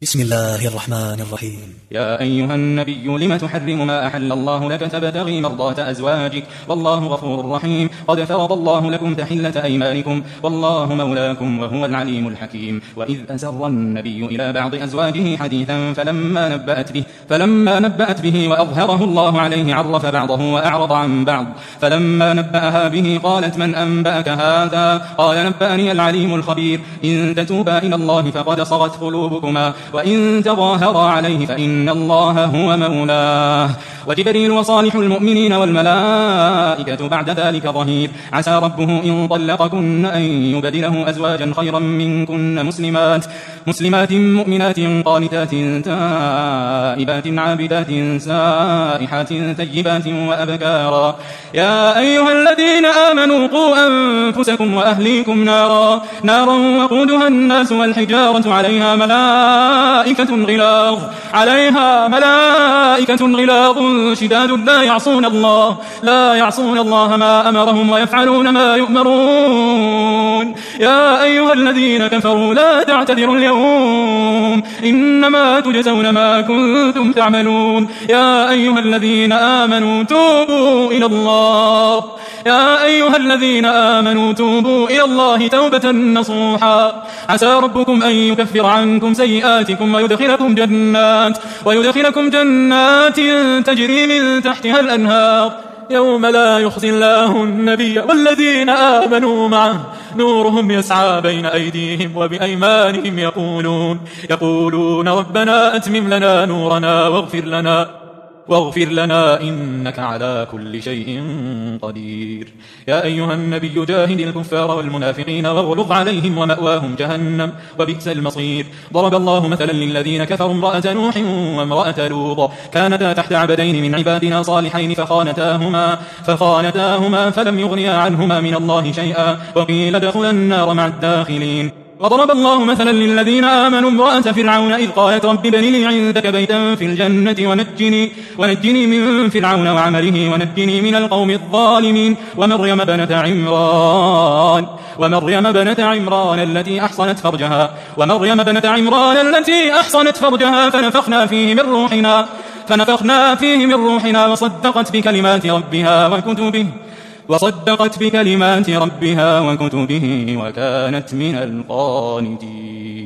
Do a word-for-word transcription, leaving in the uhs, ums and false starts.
بسم الله الرحمن الرحيم. يا أيها النبي لم تحرم ما أحل الله لك تبتغي مرضات أزواجك والله غفور رحيم. قد فرض الله لكم تحلة أيمانكم والله مولاكم وهو العليم الحكيم. وإذ أسر النبي إلى بعض أزواجه حديثا فلما نبأت به, فلما نبأت به وأظهره الله عليه عرف بعضه وأعرض عن بعض. فلما نبأها به قالت من أنبأك هذا؟ قال نبأني العليم الخبير. إن تتوبا إلى الله فقد صغت قلوبكما وإن تظاهرا عليه فإن الله هو مولاه وجبريل وصالح المؤمنين والملائكة بعد ذلك ظهير. عسى ربه إن طلقكن أن يبدله أزواجا خيرا منكن مسلمات مسلمات مؤمنات قانتات تائبات عابدات سائحات ثيبات وأبكارا. يا أيها الذين آمنوا قوا أنفسكم وأهليكم نارا نارا وقودها الناس والحجارة عليها ملائكة غلاظ عليها ملائكة غلاظ شداد لا يعصون الله لا يعصون الله ما أمرهم ويفعلون ما يؤمرون. يا أيها الذين كفروا لا تعتذروا اليوم إنما تجزون ما كنتم تعملون. يا أيها الذين آمنوا توبوا إلى الله يا أيها الذين آمنوا توبوا إلى الله توبة نصوحا. عسى ربكم أن يكفر عنكم سيئاتكم ويدخلكم جنات ويدخلكم جنات تجري من تحتها الأنهار يوم لا يخزي الله النبي والذين آمنوا معه نورهم يسعى بين أيديهم وبأيمانهم يقولون يقولون ربنا أتمم لنا نورنا واغفر لنا واغفر لنا إنك على كل شيء قدير. يا أيها النبي جاهد الكفار والمنافقين واغلظ عليهم ومأواهم جهنم وبئس المصير. ضرب الله مثلا للذين كفروا امرأة نوح وامرأة لوط كانتا تحت عبدين من عبادنا صالحين فخانتاهما فخانتاهما فلم يغنيا عنهما من الله شيئا وقيل ادخلا النار مع الداخلين. وضرب الله مثلا للذين آمنوا امرأة فرعون إذ قالت رب ابن لي عندك بيتا في الجنة ونجني, ونجني من فرعون وعمله ونجني من القوم الظالمين. ومريم بنت عمران ومريم بنت عمران التي أحصنت فرجها ومريم بنت عمران التي أحصنت فرجها فنفخنا فيه من روحنا فنفخنا فيه من روحنا وصدقت بكلمات ربها وكتبه وصدقت بكلمات ربها وكتبه وكانت من القانتين.